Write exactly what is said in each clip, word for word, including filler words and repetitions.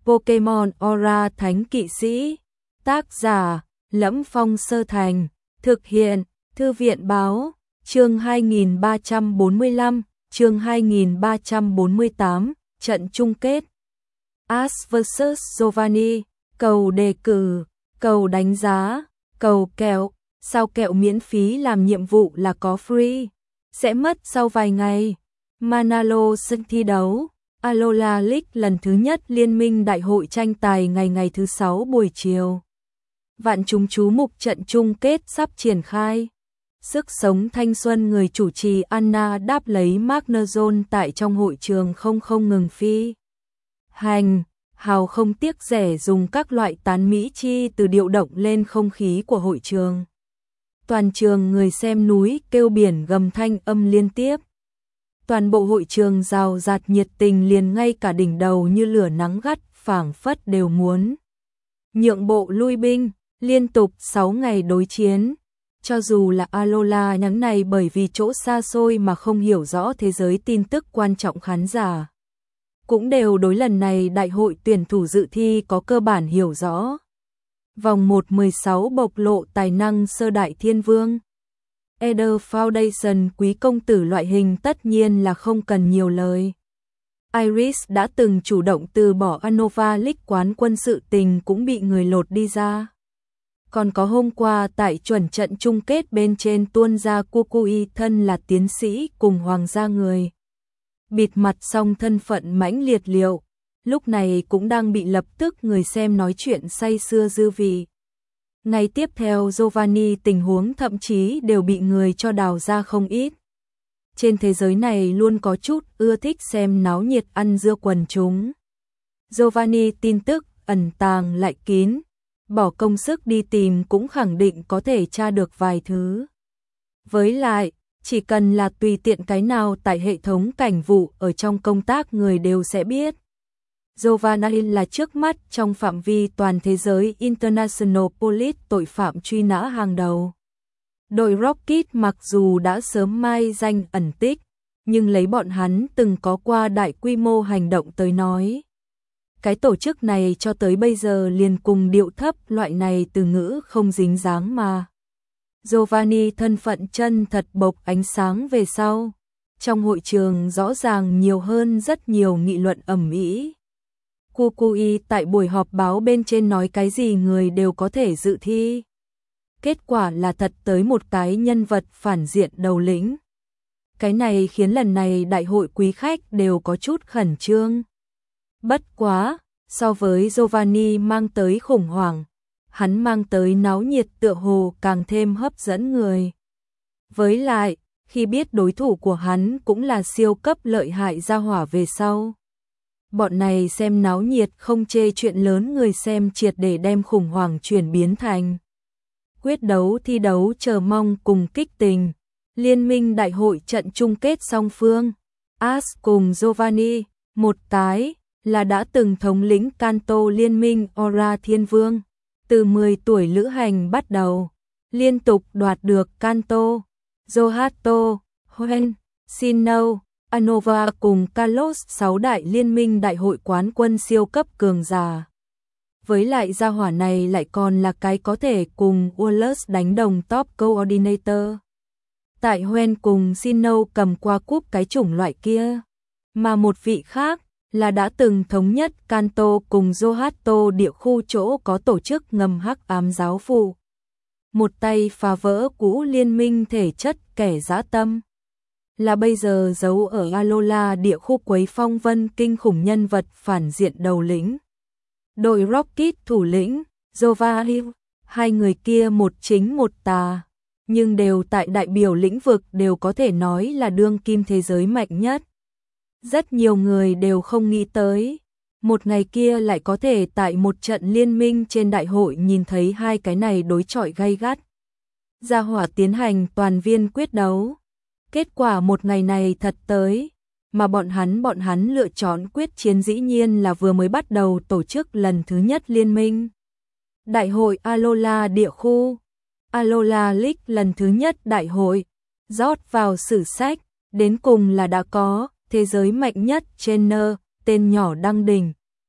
Pokemon Aura Thánh Kỵ Sĩ. Tác giả: Lẫm Phong Sơ Thành. Thực hiện: Thư viện Báo. Chương hai nghìn ba trăm bốn mươi lăm, chương hai nghìn ba trăm bốn mươi tám, trận chung kết. Ash versus. Giovanni. Cầu đề cử, cầu đánh giá, cầu kẹo. Sao kẹo miễn phí làm nhiệm vụ là có free, sẽ mất sau vài ngày. Manalo sân thi đấu. Alola League lần thứ nhất Liên minh đại hội tranh tài ngày ngày thứ sáu buổi chiều. Vạn chúng chú mục trận chung kết sắp triển khai. Sức sống thanh xuân người chủ trì Anna đáp lấy Magnezone tại trong hội trường không không ngừng phi hành, hào không tiếc rẻ dùng các loại tán mỹ chi từ điệu động lên không khí của hội trường. Toàn trường người xem núi kêu biển gầm thanh âm liên tiếp. Toàn bộ hội trường rào rạt nhiệt tình, liền ngay cả đỉnh đầu như lửa nắng gắt phảng phất đều muốn nhượng bộ lui binh. Liên tục sáu ngày đối chiến, cho dù là Alola nhắn này bởi vì chỗ xa xôi mà không hiểu rõ thế giới tin tức quan trọng, khán giả cũng đều đối lần này đại hội tuyển thủ dự thi có cơ bản hiểu rõ. Vòng một mười sáu bộc lộ tài năng sơ đại thiên vương. Eder Foundation quý công tử loại hình tất nhiên là không cần nhiều lời. Iris đã từng chủ động từ bỏ Unova League quán quân, sự tình cũng bị người lột đi ra. Còn có hôm qua tại chuẩn trận chung kết bên trên tuôn ra Kukui thân là tiến sĩ cùng hoàng gia người. Bịt mặt xong thân phận mãnh liệt liệu, lúc này cũng đang bị lập tức người xem nói chuyện say sưa dư vị. Ngày tiếp theo Giovanni tình huống thậm chí đều bị người cho đào ra không ít. Trên thế giới này luôn có chút ưa thích xem náo nhiệt ăn dưa quần chúng. Giovanni tin tức ẩn tàng lại kín, bỏ công sức đi tìm cũng khẳng định có thể tra được vài thứ. Với lại, chỉ cần là tùy tiện cái nào tại hệ thống cảnh vụ ở trong công tác người đều sẽ biết. Giovanni là trước mắt trong phạm vi toàn thế giới International Police tội phạm truy nã hàng đầu. Đội Rocket mặc dù đã sớm mai danh ẩn tích, nhưng lấy bọn hắn từng có qua đại quy mô hành động tới nói. Cái tổ chức này cho tới bây giờ liền cùng điệu thấp loại này từ ngữ không dính dáng mà. Giovanni thân phận chân thật bộc ánh sáng về sau. Trong hội trường rõ ràng nhiều hơn rất nhiều nghị luận ầm ĩ. Kukui tại buổi họp báo bên trên nói cái gì người đều có thể dự thi. Kết quả là thật tới một cái nhân vật phản diện đầu lĩnh. Cái này khiến lần này đại hội quý khách đều có chút khẩn trương. Bất quá, so với Giovanni mang tới khủng hoảng, hắn mang tới náo nhiệt tựa hồ càng thêm hấp dẫn người. Với lại, khi biết đối thủ của hắn cũng là siêu cấp lợi hại gia hỏa về sau. Bọn này xem náo nhiệt không chê chuyện lớn, người xem triệt để đem khủng hoảng chuyển biến thành quyết đấu thi đấu chờ mong cùng kích tình. Liên minh đại hội trận chung kết song phương. Ash cùng Giovanni, một cái là đã từng thống lĩnh Kanto liên minh Aura Thiên Vương. Từ mười tuổi lữ hành bắt đầu, liên tục đoạt được Kanto, Zohato, Hoenn, Sinnoh, Unova cùng Kalos sáu đại liên minh đại hội quán quân siêu cấp cường giả. Với lại gia hỏa này lại còn là cái có thể cùng Wallace đánh đồng top coordinator. Tại Hoenn cùng Sinnoh cầm qua cúp cái chủng loại kia. Mà một vị khác là đã từng thống nhất Kanto cùng Zohato địa khu chỗ có tổ chức ngầm hắc ám giáo phụ. Một tay phá vỡ cũ liên minh thể chất kẻ dã tâm. Là bây giờ giấu ở Alola địa khu quấy phong vân kinh khủng nhân vật phản diện đầu lĩnh. Đội Rocket thủ lĩnh, Giovanni, hai người kia một chính một tà, nhưng đều tại đại biểu lĩnh vực đều có thể nói là đương kim thế giới mạnh nhất. Rất nhiều người đều không nghĩ tới, một ngày kia lại có thể tại một trận liên minh trên đại hội nhìn thấy hai cái này đối chọi gay gắt. Gia hỏa tiến hành toàn viên quyết đấu. Kết quả một ngày này thật tới, mà bọn hắn bọn hắn lựa chọn quyết chiến dĩ nhiên là vừa mới bắt đầu tổ chức lần thứ nhất liên minh. Đại hội Alola địa khu, Alola League lần thứ nhất đại hội, rót vào sử sách, đến cùng là đã có thế giới mạnh nhất trainer, tên nhỏ đăng đỉnh.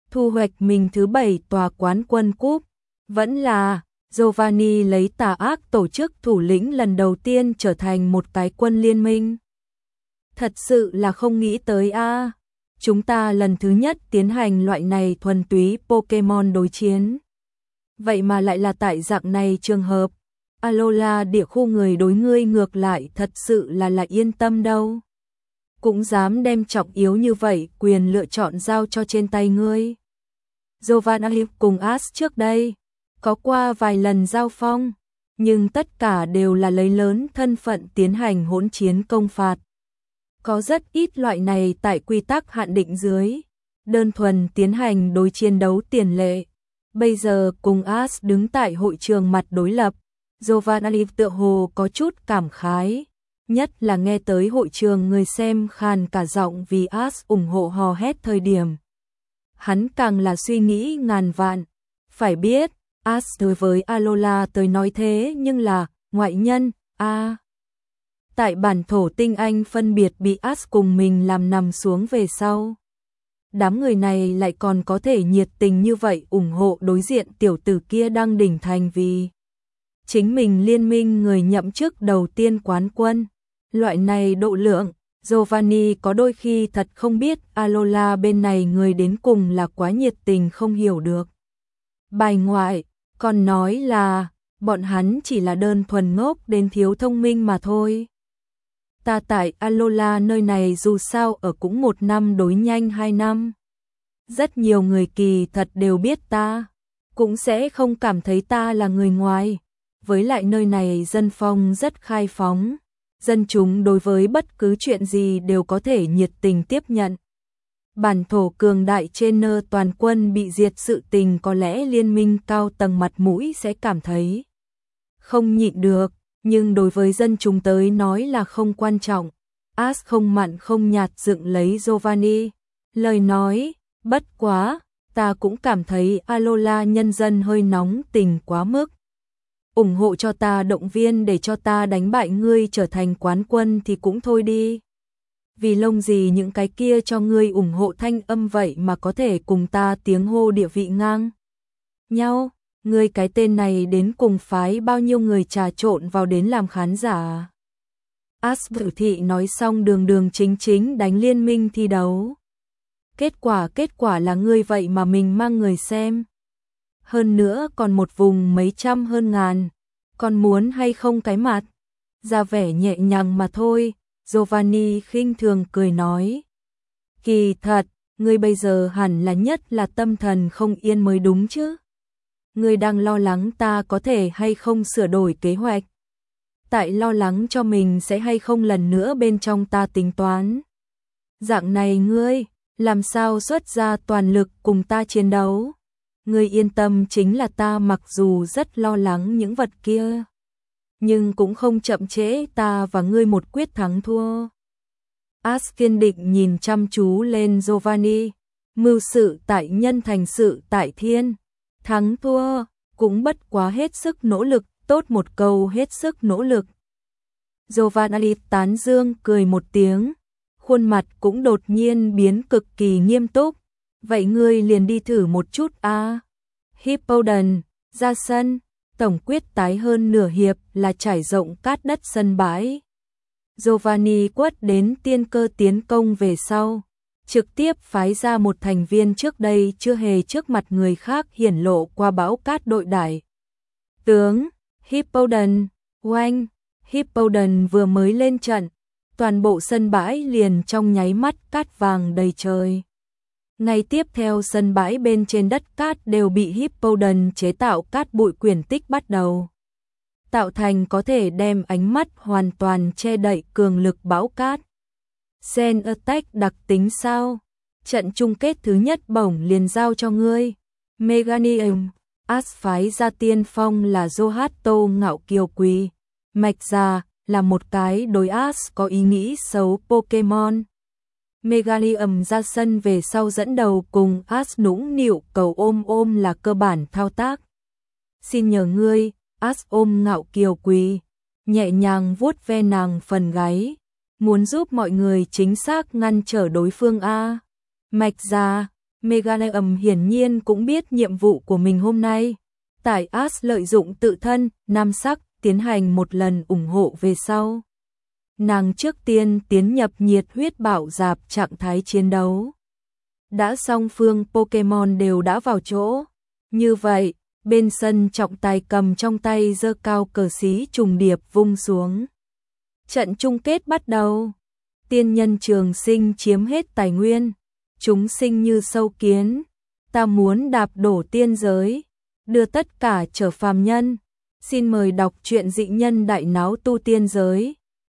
thu hoạch mình thứ bảy tòa quán quân cúp, vẫn là Giovanni lấy tà ác tổ chức thủ lĩnh lần đầu tiên trở thành một cái quân liên minh. Thật sự là không nghĩ tới a. À. Chúng ta lần thứ nhất tiến hành loại này thuần túy Pokemon đối chiến. Vậy mà lại là tại dạng này trường hợp. Alola địa khu người đối ngươi ngược lại thật sự là là yên tâm đâu. Cũng dám đem trọng yếu như vậy quyền lựa chọn giao cho trên tay ngươi. Giovanni cùng Ash trước đây có qua vài lần giao phong, nhưng tất cả đều là lấy lớn thân phận tiến hành hỗn chiến công phạt. Có rất ít loại này tại quy tắc hạn định dưới, đơn thuần tiến hành đối chiến đấu tiền lệ. Bây giờ cùng Ash đứng tại hội trường mặt đối lập, Giovanni tựa hồ có chút cảm khái, nhất là nghe tới hội trường người xem khàn cả giọng vì Ash ủng hộ hò hét thời điểm. Hắn càng là suy nghĩ ngàn vạn, phải biết, Ash đối với Alola tới nói thế nhưng là ngoại nhân, a. À. Tại bản thổ tinh anh phân biệt bị Ash cùng mình làm nằm xuống về sau. Đám người này lại còn có thể nhiệt tình như vậy ủng hộ đối diện tiểu tử kia đang đỉnh thành vì chính mình liên minh người nhậm chức đầu tiên quán quân. Loại này độ lượng, Giovanni có đôi khi thật không biết Alola bên này người đến cùng là quá nhiệt tình không hiểu được. Bài ngoại, còn nói là bọn hắn chỉ là đơn thuần ngốc đến thiếu thông minh mà thôi. Ta tại Alola nơi này dù sao ở cũng một năm đối nhanh hai năm. Rất nhiều người kỳ thật đều biết ta, cũng sẽ không cảm thấy ta là người ngoài. Với lại nơi này dân phong rất khai phóng, dân chúng đối với bất cứ chuyện gì đều có thể nhiệt tình tiếp nhận. Bản thổ cường đại trên nơ toàn quân bị diệt sự tình có lẽ liên minh cao tầng mặt mũi sẽ cảm thấy không nhịn được, nhưng đối với dân chúng tới nói là không quan trọng. Ash không mặn không nhạt dựng lấy Giovanni, lời nói, bất quá, ta cũng cảm thấy Alola nhân dân hơi nóng tình quá mức. Ủng hộ cho ta động viên để cho ta đánh bại ngươi trở thành quán quân thì cũng thôi đi. Vì lông gì những cái kia cho ngươi ủng hộ thanh âm vậy mà có thể cùng ta tiếng hô địa vị ngang nhau. Ngươi cái tên này đến cùng phái bao nhiêu người trà trộn vào đến làm khán giả. Ash Tử Thị nói xong đường đường chính chính đánh liên minh thi đấu. Kết quả kết quả là ngươi vậy mà mình mang người xem. Hơn nữa còn một vùng mấy trăm hơn ngàn. Còn muốn hay không cái mặt. Ra vẻ nhẹ nhàng mà thôi. Giovanni khinh thường cười nói. Kỳ thật, ngươi bây giờ hẳn là nhất là tâm thần không yên mới đúng chứ. Ngươi đang lo lắng ta có thể hay không sửa đổi kế hoạch. Tại lo lắng cho mình sẽ hay không lần nữa bên trong ta tính toán. Dạng này ngươi, làm sao xuất ra toàn lực cùng ta chiến đấu. Ngươi yên tâm chính là ta mặc dù rất lo lắng những vật kia. Nhưng cũng không chậm trễ ta và ngươi một quyết thắng thua. Ash kiên định nhìn chăm chú lên Giovanni. Mưu sự tại nhân thành sự tại thiên. Thắng thua, cũng bất quá hết sức nỗ lực, tốt một câu hết sức nỗ lực. Giovanni tán dương cười một tiếng, khuôn mặt cũng đột nhiên biến cực kỳ nghiêm túc. Vậy ngươi liền đi thử một chút a. À. Hippowdon, ra sân, tổng quyết tái hơn nửa hiệp là trải rộng cát đất sân bãi. Giovanni quất đến tiên cơ tiến công về sau. Trực tiếp phái ra một thành viên trước đây chưa hề trước mặt người khác hiển lộ qua bão cát đội đại. Tướng, Hippowdon, oanh, Hippowdon vừa mới lên trận, toàn bộ sân bãi liền trong nháy mắt cát vàng đầy trời. Ngay tiếp theo sân bãi bên trên đất cát đều bị Hippowdon chế tạo cát bụi quyển tích bắt đầu. Tạo thành có thể đem ánh mắt hoàn toàn che đậy cường lực bão cát. Sen Attack đặc tính sao? Trận chung kết thứ nhất bổng liền giao cho ngươi. Meganium, Ash phái ra tiên phong là Zohato ngạo kiều quý. Mạch già là một cái đối Ash có ý nghĩ xấu Pokemon. Meganium ra sân về sau dẫn đầu cùng Ash nũng nịu cầu ôm ôm là cơ bản thao tác. Xin nhờ ngươi, Ash ôm ngạo kiều quý, nhẹ nhàng vuốt ve nàng phần gáy. Muốn giúp mọi người chính xác ngăn trở đối phương a. Mạch già, Megalem hiển nhiên cũng biết nhiệm vụ của mình hôm nay. Tại As lợi dụng tự thân, nam sắc, tiến hành một lần ủng hộ về sau. Nàng trước tiên tiến nhập nhiệt huyết bạo dạp trạng thái chiến đấu. Đã song phương Pokemon đều đã vào chỗ. Như vậy, bên sân trọng tài cầm trong tay giơ cao cờ xí trùng điệp vung xuống. Trận chung kết bắt đầu. Tiên nhân trường sinh chiếm hết tài nguyên. Chúng sinh như sâu kiến. Ta muốn đạp đổ tiên giới. Đưa tất cả trở phàm nhân. Xin mời đọc truyện dị nhân đại náo tu tiên giới.